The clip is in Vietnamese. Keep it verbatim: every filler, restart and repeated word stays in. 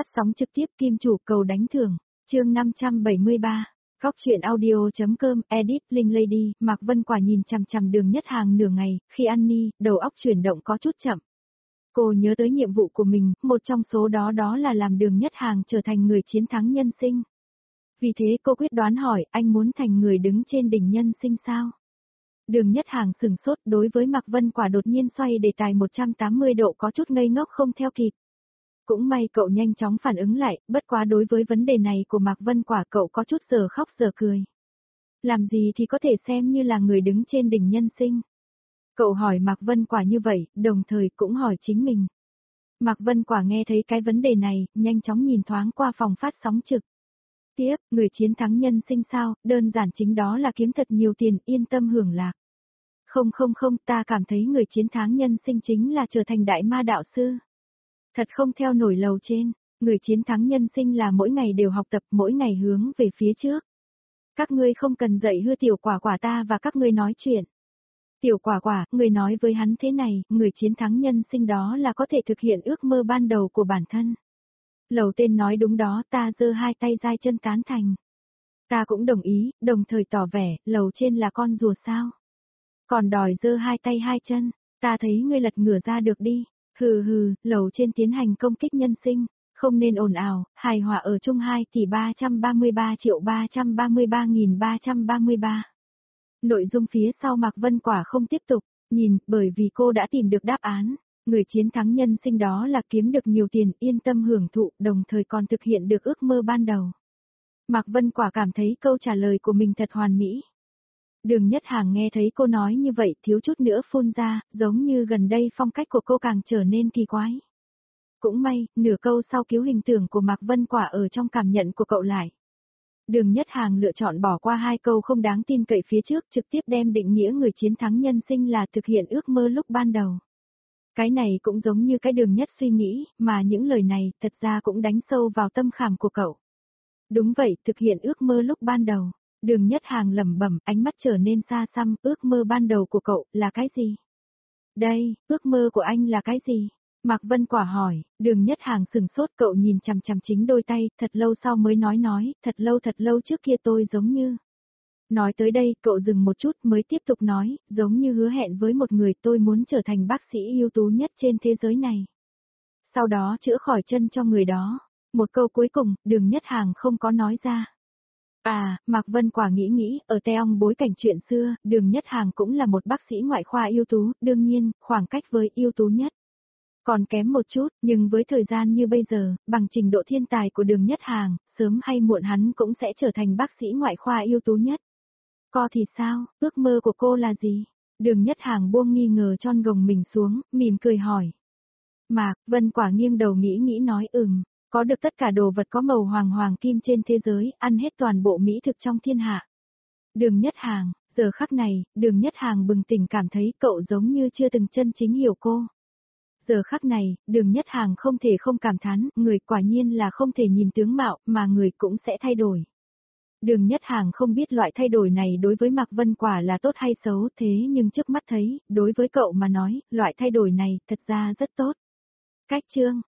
Phát sóng trực tiếp Kim Chủ cầu đánh thưởng, chương năm trăm bảy mươi ba, Góc truyện audio.com, edit, Linh Lady, Mạc Vân Quả nhìn chằm chằm Đường Nhất Hàng nửa ngày, khi ăn ni, đầu óc chuyển động có chút chậm. Cô nhớ tới nhiệm vụ của mình, một trong số đó đó là làm Đường Nhất Hàng trở thành người chiến thắng nhân sinh. Vì thế cô quyết đoán hỏi, anh muốn thành người đứng trên đỉnh nhân sinh sao? Đường Nhất Hàng sừng sốt, đối với Mạc Vân Quả đột nhiên xoay đề tài một trăm tám mươi độ có chút ngây ngốc không theo kịp. Cũng may cậu nhanh chóng phản ứng lại, bất quá đối với vấn đề này của Mạc Vân Quả cậu có chút giờ khóc giờ cười. Làm gì thì có thể xem như là người đứng trên đỉnh nhân sinh. Cậu hỏi Mạc Vân Quả như vậy, đồng thời cũng hỏi chính mình. Mạc Vân Quả nghe thấy cái vấn đề này, nhanh chóng nhìn thoáng qua phòng phát sóng trực. Tiếp, người chiến thắng nhân sinh sao, đơn giản chính đó là kiếm thật nhiều tiền, yên tâm hưởng lạc. Không không không, ta cảm thấy người chiến thắng nhân sinh chính là trở thành đại ma đạo sư. Thật không theo nổi lầu trên, người chiến thắng nhân sinh là mỗi ngày đều học tập, mỗi ngày hướng về phía trước. Các ngươi không cần dạy hư tiểu quả quả ta và các ngươi nói chuyện. Tiểu quả quả, người nói với hắn thế này, người chiến thắng nhân sinh đó là có thể thực hiện ước mơ ban đầu của bản thân. Lầu tên nói đúng đó, ta giơ hai tay dai chân tán thành. Ta cũng đồng ý, đồng thời tỏ vẻ, lầu trên là con rùa sao. Còn đòi giơ hai tay hai chân, ta thấy ngươi lật ngửa ra được đi. Hừ hừ, lầu trên tiến hành công kích nhân sinh, không nên ồn ào, hài hòa ở chung hai tỷ ba trăm ba mươi ba triệu ba trăm ba mươi ba nghìn ba trăm ba mươi ba. Nội dung phía sau Mạc Vân Quả không tiếp tục, nhìn, bởi vì cô đã tìm được đáp án, người chiến thắng nhân sinh đó là kiếm được nhiều tiền, yên tâm hưởng thụ, đồng thời còn thực hiện được ước mơ ban đầu. Mạc Vân Quả cảm thấy câu trả lời của mình thật hoàn mỹ. Đường Nhất Hàng nghe thấy cô nói như vậy thiếu chút nữa phun ra, giống như gần đây phong cách của cô càng trở nên kỳ quái. Cũng may, nửa câu sau cứu hình tượng của Mạc Vân Quả ở trong cảm nhận của cậu lại. Đường Nhất Hàng lựa chọn bỏ qua hai câu không đáng tin cậy phía trước, trực tiếp đem định nghĩa người chiến thắng nhân sinh là thực hiện ước mơ lúc ban đầu. Cái này cũng giống như cái Đường Nhất suy nghĩ, mà những lời này thật ra cũng đánh sâu vào tâm khảm của cậu. Đúng vậy, thực hiện ước mơ lúc ban đầu. Đường Nhất Hàng lẩm bẩm, ánh mắt trở nên xa xăm, ước mơ ban đầu của cậu là cái gì? Đây, ước mơ của anh là cái gì? Mạc Vân Quả hỏi, Đường Nhất Hàng sừng sốt, cậu nhìn chằm chằm chính đôi tay, thật lâu sau mới nói nói, thật lâu thật lâu trước kia tôi giống như. Nói tới đây, cậu dừng một chút mới tiếp tục nói, giống như hứa hẹn với một người tôi muốn trở thành bác sĩ ưu tú nhất trên thế giới này. Sau đó chữa khỏi chân cho người đó. Một câu cuối cùng, Đường Nhất Hàng không có nói ra. À, Mạc Vân Quả nghĩ nghĩ, ở Taeong bối cảnh chuyện xưa, Đường Nhất Hàng cũng là một bác sĩ ngoại khoa ưu tú, đương nhiên, khoảng cách với ưu tú nhất. Còn kém một chút, nhưng với thời gian như bây giờ, bằng trình độ thiên tài của Đường Nhất Hàng, sớm hay muộn hắn cũng sẽ trở thành bác sĩ ngoại khoa ưu tú nhất. Co thì sao, ước mơ của cô là gì? Đường Nhất Hàng buông nghi ngờ tròn gồng mình xuống, mỉm cười hỏi. Mạc Vân Quả nghiêng đầu nghĩ nghĩ nói ừm. Có được tất cả đồ vật có màu hoàng hoàng kim trên thế giới, ăn hết toàn bộ mỹ thực trong thiên hạ. Đường Nhất Hàng, giờ khắc này, Đường Nhất Hàng bừng tỉnh cảm thấy cậu giống như chưa từng chân chính hiểu cô. Giờ khắc này, Đường Nhất Hàng không thể không cảm thán, người quả nhiên là không thể nhìn tướng mạo, mà người cũng sẽ thay đổi. Đường Nhất Hàng không biết loại thay đổi này đối với Mạc Vân Quả là tốt hay xấu, thế nhưng trước mắt thấy, đối với cậu mà nói, loại thay đổi này thật ra rất tốt. Cách chương